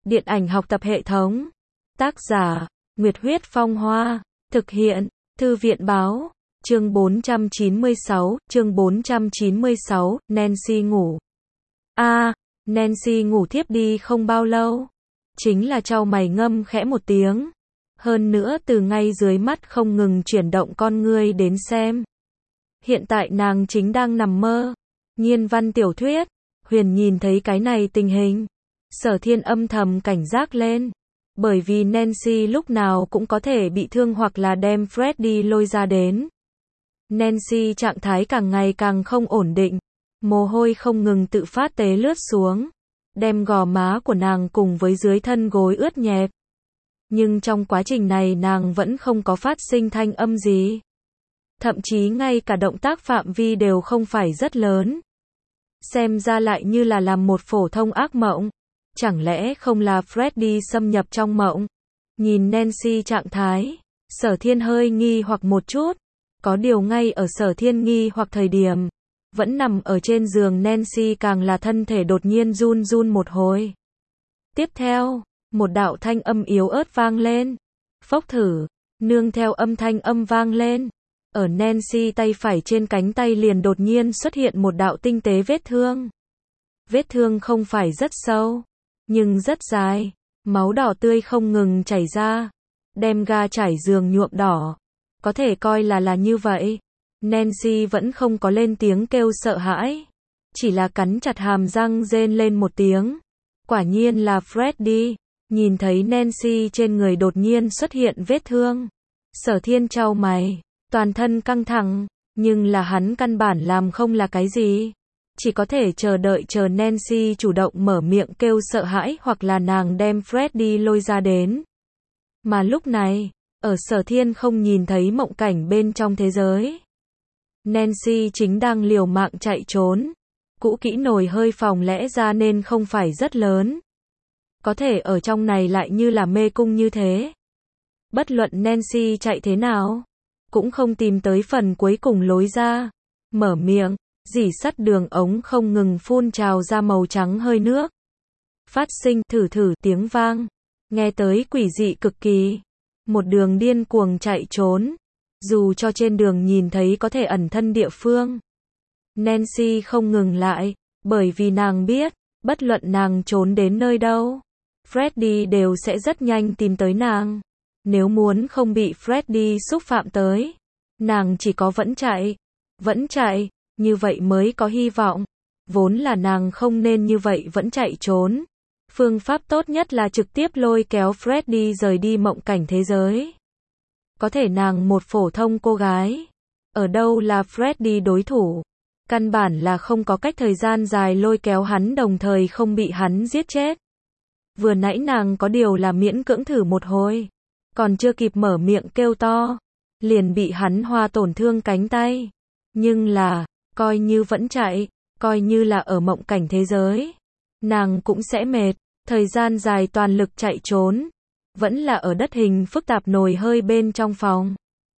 Điện ảnh học tập hệ thống. Tác giả, Nguyệt Huyết Phong Hoa. Thực hiện, Thư viện Báo. Chương 496, Nancy ngủ. Nancy ngủ thiếp đi không bao lâu. Chính là chau mày ngâm khẽ một tiếng. Hơn nữa từ ngay dưới mắt không ngừng chuyển động con ngươi đến xem. Hiện tại nàng chính đang nằm mơ. Nhiên văn tiểu thuyết. Huyền nhìn thấy cái này tình hình. Sở Thiên âm thầm cảnh giác lên. Bởi vì Nancy lúc nào cũng có thể bị thương hoặc là đem Freddy lôi ra đến. Nancy trạng thái càng ngày càng không ổn định. Mồ hôi không ngừng tự phát tế lướt xuống. Đem gò má của nàng cùng với dưới thân gối ướt nhẹp. Nhưng trong quá trình này nàng vẫn không có phát sinh thanh âm gì. Thậm chí ngay cả động tác phạm vi đều không phải rất lớn. Xem ra lại như là làm một phổ thông ác mộng. Chẳng lẽ không là Freddy xâm nhập trong mộng? Nhìn Nancy trạng thái, Sở Thiên hơi nghi hoặc một chút. Có điều ngay ở Sở Thiên nghi hoặc thời điểm, vẫn nằm ở trên giường Nancy càng là thân thể đột nhiên run run một hồi. Tiếp theo, một đạo thanh âm yếu ớt vang lên. Phốc thử, nương theo âm thanh âm vang lên. Ở Nancy tay phải trên cánh tay liền đột nhiên xuất hiện một đạo tinh tế vết thương. Vết thương không phải rất sâu, nhưng rất dài. Máu đỏ tươi không ngừng chảy ra. Đem ga trải giường nhuộm đỏ. Có thể coi là như vậy. Nancy vẫn không có lên tiếng kêu sợ hãi. Chỉ là cắn chặt hàm răng rên lên một tiếng. Quả nhiên là Freddy. Nhìn thấy Nancy trên người đột nhiên xuất hiện vết thương. Sở Thiên chau mày. Toàn thân căng thẳng. Nhưng là hắn căn bản làm không là cái gì. Chỉ có thể chờ đợi chờ Nancy chủ động mở miệng kêu sợ hãi hoặc là nàng đem Freddy lôi ra đến. Mà lúc này, ở Sở Thiên không nhìn thấy mộng cảnh bên trong thế giới. Nancy chính đang liều mạng chạy trốn. Cũ kỹ nồi hơi phòng lẽ ra nên không phải rất lớn. Có thể ở trong này lại như là mê cung như thế. Bất luận Nancy chạy thế nào, cũng không tìm tới phần cuối cùng lối ra. Mở miệng, rỉ sắt đường ống không ngừng phun trào ra màu trắng hơi nước. Phát sinh thử tiếng vang. Nghe tới quỷ dị cực kỳ. Một đường điên cuồng chạy trốn. Dù cho trên đường nhìn thấy có thể ẩn thân địa phương. Nancy không ngừng lại. Bởi vì nàng biết, bất luận nàng trốn đến nơi đâu, Freddy đều sẽ rất nhanh tìm tới nàng. Nếu muốn không bị Freddy xúc phạm tới, nàng chỉ có vẫn chạy, như vậy mới có hy vọng. Vốn là nàng không nên như vậy vẫn chạy trốn. Phương pháp tốt nhất là trực tiếp lôi kéo Freddy rời đi mộng cảnh thế giới. Có thể nàng một phổ thông cô gái. Ở đâu là Freddy đối thủ? Căn bản là không có cách thời gian dài lôi kéo hắn đồng thời không bị hắn giết chết. Vừa nãy nàng có điều là miễn cưỡng thử một hồi. Còn chưa kịp mở miệng kêu to. Liền bị hắn hoa tổn thương cánh tay. Nhưng là, coi như vẫn chạy, coi như là ở mộng cảnh thế giới. Nàng cũng sẽ mệt. Thời gian dài toàn lực chạy trốn. Vẫn là ở đất hình phức tạp nồi hơi bên trong phòng.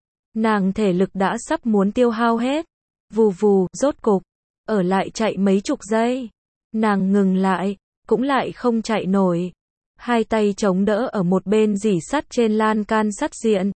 Nàng thể lực đã sắp muốn tiêu hao hết. Vù vù, rốt cục. Ở lại chạy mấy chục giây. Nàng ngừng lại, cũng lại không chạy nổi. Hai tay chống đỡ ở một bên rỉ sắt trên lan can sắt diện.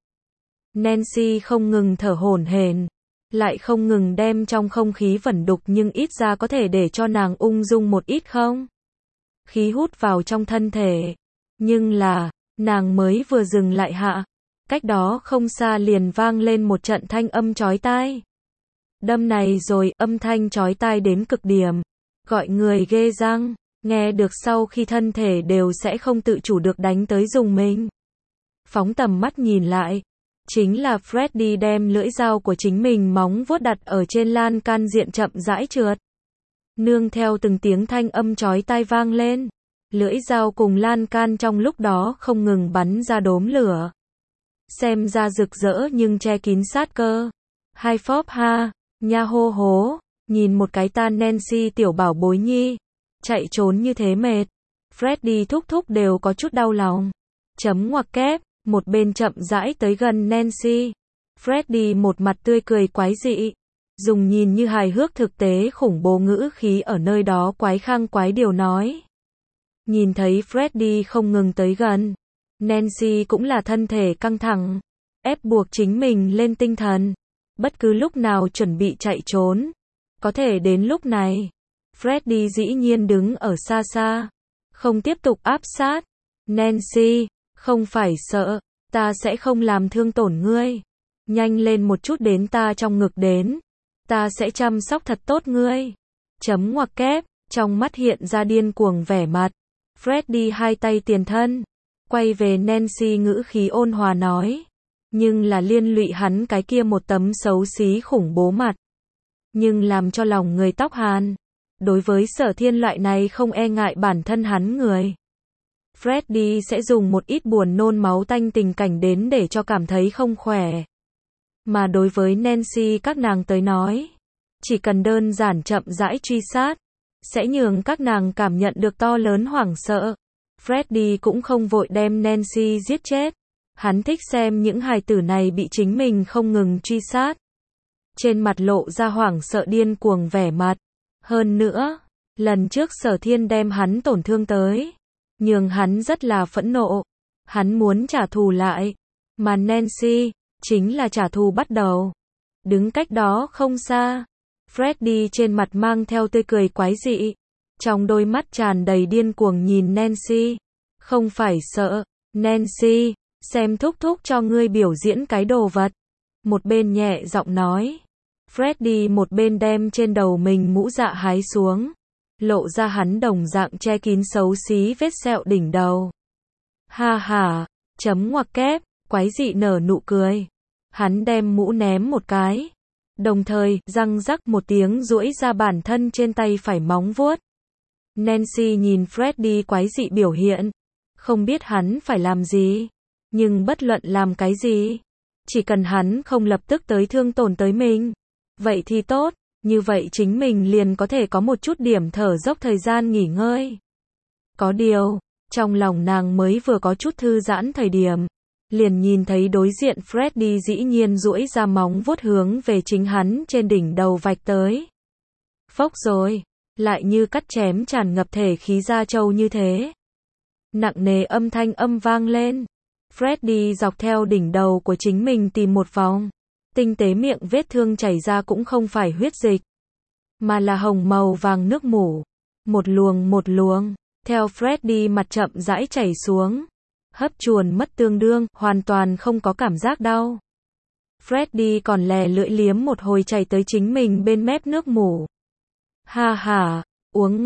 Nancy không ngừng thở hổn hển. Lại không ngừng đem trong không khí vẩn đục nhưng ít ra có thể để cho nàng ung dung một ít không? Khí hút vào trong thân thể. Nhưng là, nàng mới vừa dừng lại hạ. Cách đó không xa liền vang lên một trận thanh âm chói tai. Đâm này rồi, âm thanh chói tai đến cực điểm. Gọi người ghê răng. Nghe được sau khi thân thể đều sẽ không tự chủ được đánh tới dùng mình. Phóng tầm mắt nhìn lại. Chính là Freddy đem lưỡi dao của chính mình móng vuốt đặt ở trên lan can diện chậm rãi trượt. Nương theo từng tiếng thanh âm chói tai vang lên. Lưỡi dao cùng lan can trong lúc đó không ngừng bắn ra đốm lửa. Xem ra rực rỡ nhưng che kín sát cơ. Hai phóp ha, nha hô hố. Nhìn một cái ta Nancy tiểu bảo bối nhi. Chạy trốn như thế mệt. Freddy thúc thúc đều có chút đau lòng. Chấm ngoặc kép. Một bên chậm rãi tới gần Nancy. Freddy một mặt tươi cười quái dị. Dùng nhìn như hài hước thực tế khủng bố ngữ khí ở nơi đó quái khang quái điều nói. Nhìn thấy Freddy không ngừng tới gần, Nancy cũng là thân thể căng thẳng, ép buộc chính mình lên tinh thần, bất cứ lúc nào chuẩn bị chạy trốn. Có thể đến lúc này, Freddy dĩ nhiên đứng ở xa xa, không tiếp tục áp sát. Nancy, không phải sợ, ta sẽ không làm thương tổn ngươi. Nhanh lên một chút đến ta trong ngực đến, ta sẽ chăm sóc thật tốt ngươi. Chấm ngoặc kép, trong mắt hiện ra điên cuồng vẻ mặt. Freddy hai tay tiền thân, quay về Nancy ngữ khí ôn hòa nói. Nhưng là liên lụy hắn cái kia một tấm xấu xí khủng bố mặt. Nhưng làm cho lòng người tóc hàn. Đối với Sở Thiên loại này không e ngại bản thân hắn người. Freddy sẽ dùng một ít buồn nôn máu tanh tình cảnh đến để cho cảm thấy không khỏe. Mà đối với Nancy các nàng tới nói, chỉ cần đơn giản chậm rãi truy sát, sẽ nhường các nàng cảm nhận được to lớn hoảng sợ. Freddy cũng không vội đem Nancy giết chết. Hắn thích xem những hài tử này bị chính mình không ngừng truy sát. Trên mặt lộ ra hoảng sợ điên cuồng vẻ mặt. Hơn nữa, lần trước Sở Thiên đem hắn tổn thương tới, nhường hắn rất là phẫn nộ. Hắn muốn trả thù lại. Mà Nancy, chính là trả thù bắt đầu. Đứng cách đó không xa, Freddy trên mặt mang theo tươi cười quái dị. Trong đôi mắt tràn đầy điên cuồng nhìn Nancy. Không phải sợ, Nancy, xem thúc thúc cho ngươi biểu diễn cái đồ vật. Một bên nhẹ giọng nói. Freddy một bên đem trên đầu mình mũ dạ hái xuống. Lộ ra hắn đồng dạng che kín xấu xí vết sẹo đỉnh đầu. Ha ha, chấm ngoặc kép, quái dị nở nụ cười. Hắn đem mũ ném một cái. Đồng thời, răng rắc một tiếng duỗi ra bản thân trên tay phải móng vuốt. Nancy nhìn Freddy quái dị biểu hiện. Không biết hắn phải làm gì. Nhưng bất luận làm cái gì, chỉ cần hắn không lập tức tới thương tổn tới mình, vậy thì tốt, như vậy chính mình liền có thể có một chút điểm thở dốc thời gian nghỉ ngơi. Có điều, trong lòng nàng mới vừa có chút thư giãn thời điểm, liền nhìn thấy đối diện Freddy dĩ nhiên duỗi ra móng vuốt hướng về chính hắn trên đỉnh đầu vạch tới. Phốc rồi, lại như cắt chém tràn ngập thể khí da trâu như thế. Nặng nề âm thanh vang lên. Freddy dọc theo đỉnh đầu của chính mình tìm một vòng. Tinh tế miệng vết thương chảy ra cũng không phải huyết dịch, mà là hồng màu vàng nước mủ. Một luồng, theo Freddy mặt chậm rãi chảy xuống. Hấp chuồn mất tương đương, hoàn toàn không có cảm giác đau. Freddy còn lè lưỡi liếm một hồi chảy tới chính mình bên mép nước mủ. Ha ha, uống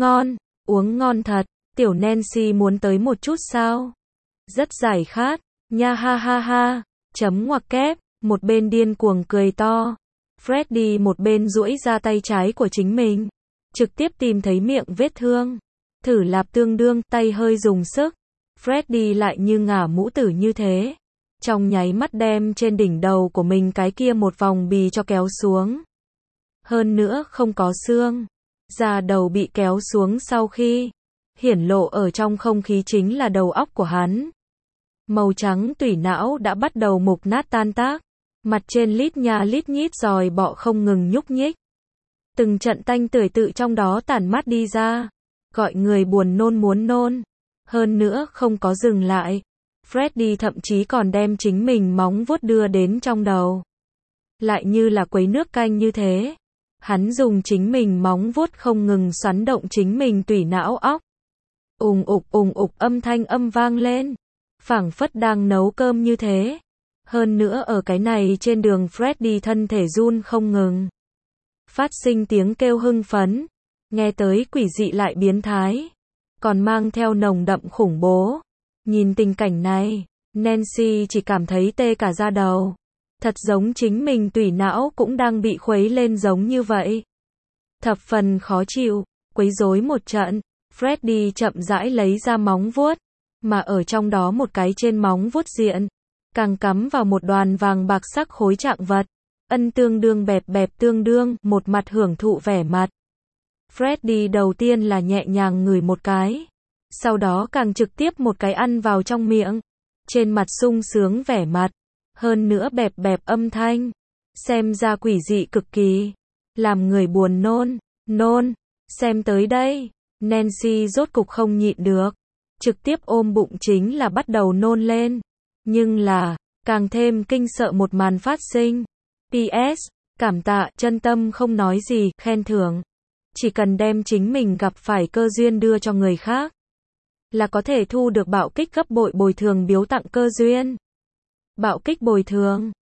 ngon thật, tiểu Nancy muốn tới một chút sao? Rất giải khát. Nha ha ha ha, chấm ngoặc kép, một bên điên cuồng cười to. Freddy một bên duỗi ra tay trái của chính mình, trực tiếp tìm thấy miệng vết thương. Thử lạp tương đương, tay hơi dùng sức. Freddy lại như ngả mũ tử như thế. Trong nháy mắt đem trên đỉnh đầu của mình cái kia một vòng bì cho kéo xuống. Hơn nữa không có xương. Da đầu bị kéo xuống sau khi hiển lộ ở trong không khí chính là đầu óc của hắn. Màu trắng tủy não đã bắt đầu mục nát tan tác. Mặt trên lít nha lít nhít giòi bọ không ngừng nhúc nhích. Từng trận tanh tưởi tự trong đó tản mát đi ra. Gọi người buồn nôn muốn nôn. Hơn nữa không có dừng lại. Freddy thậm chí còn đem chính mình móng vuốt đưa đến trong đầu. Lại như là quấy nước canh như thế. Hắn dùng chính mình móng vuốt không ngừng xoắn động chính mình tủy não óc. Ùng ục âm thanh vang lên. Phảng phất đang nấu cơm như thế. Hơn nữa ở cái này trên đường Freddy thân thể run không ngừng. Phát sinh tiếng kêu hưng phấn. Nghe tới quỷ dị lại biến thái. Còn mang theo nồng đậm khủng bố. Nhìn tình cảnh này, Nancy chỉ cảm thấy tê cả da đầu. Thật giống chính mình tủy não cũng đang bị khuấy lên giống như vậy. Thập phần khó chịu, quấy rối một trận. Freddy chậm rãi lấy ra móng vuốt. Mà ở trong đó một cái trên móng vuốt diện, càng cắm vào một đoàn vàng bạc sắc khối trạng vật. Tương đương bẹp tương đương, một mặt hưởng thụ vẻ mặt. Freddy đầu tiên là nhẹ nhàng ngửi một cái. Sau đó càng trực tiếp một cái ăn vào trong miệng. Trên mặt sung sướng vẻ mặt. Hơn nữa bẹp âm thanh. Xem ra quỷ dị cực kỳ. Làm người buồn nôn. Xem tới đây. Nancy rốt cục không nhịn được. trực tiếp ôm bụng chính là bắt đầu nôn lên. Nhưng là, càng thêm kinh sợ một màn phát sinh. PS, cảm tạ, chân tâm không nói gì, khen thưởng. Chỉ cần đem chính mình gặp phải cơ duyên đưa cho người khác, là có thể thu được bạo kích gấp bội bồi thường biếu tặng cơ duyên. Bạo kích bồi thường.